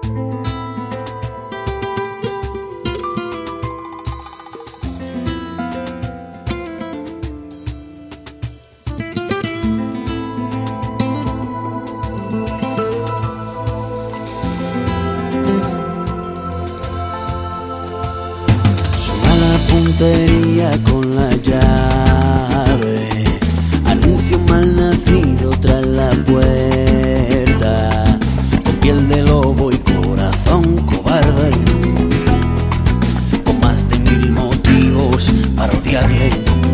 Puntería con la llave, anuncio un mal nacido tras la puerta, con piel de lobo y corazón cobarde, con más de 1000 motivos para odiarle.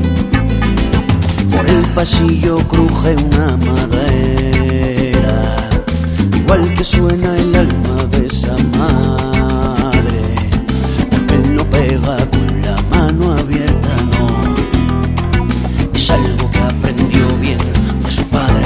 Por el pasillo cruje una madera, igual que suena el alma de esa madre, porque él no pega con mano abierta, no. Es algo que aprendió bien de su padre.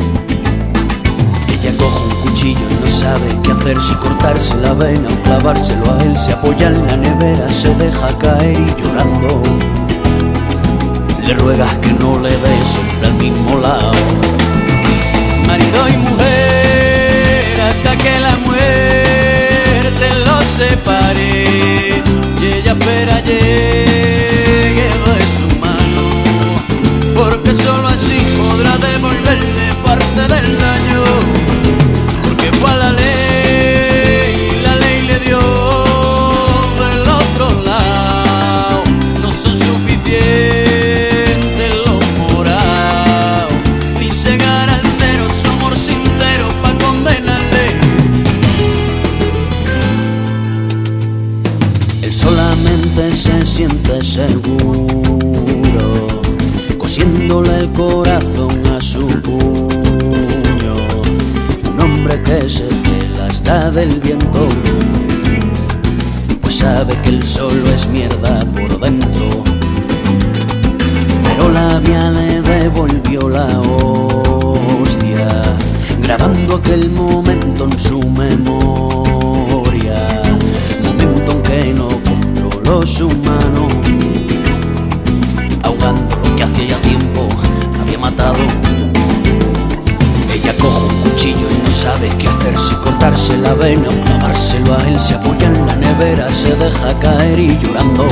Ella coge un cuchillo y no sabe qué hacer, si cortarse la vena o clavárselo a él. Se apoya en la nevera, se deja caer y llorando le ruegas que no le dé siempre al mismo lado. Marido y mujer hasta que la muerte los separe, y ella espera llegue de su mano, porque solo así podrá devolverle parte del daño, porque fue a la ley le dio del otro lado. No son suficientes los morados, ni cegar al cero su amor sincero pa' condenarle. Él solamente se siente seguro, cosiéndole el corazón a su puño. Un hombre que se pela hasta del viento, pues sabe que él solo es mierda por dentro. Pero la vía le devolvió la hostia, grabando aquel momento en su memoria, momento en que no controló su mano, ahogando lo que hacía ya tiempo había matado. Ella coge un cuchillo y no sabe qué hacer, si cortarse la vena o clavárselo a él. Se apoya en la nevera, se deja caer y llorando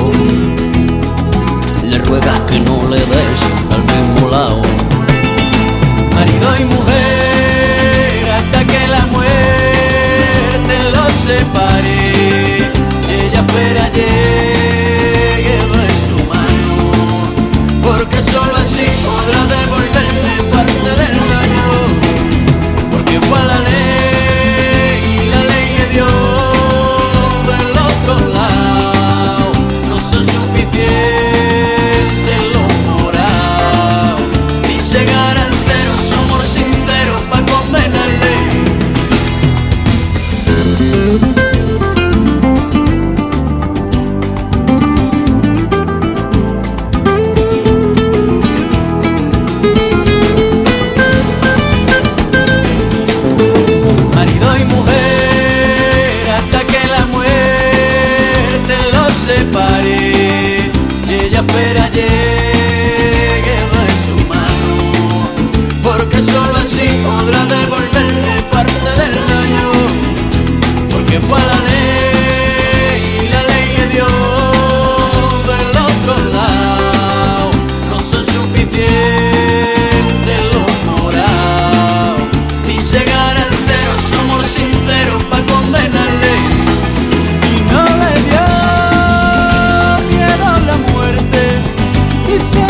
le ruegas que no le des al mismo lado. Marido y mujer hasta que la muerte los separe, ella espera llegue de su mano, porque solo así podrá devolverle parte del daño, porque fue a la ley le dio del otro lado. No son suficientes los morados, ni cegar al cero su amor sincero pa' condenarle. Marido y mujer hasta que la muerte los separe, ella espera llegue de su mano, porque solo así podrá devolverle parte del daño, porque fue a la ley le dio del otro lado. No son suficientes los morados, ni cegar al cero su amor sincero pa' condenarle. Y no le dio miedo la muerte, y se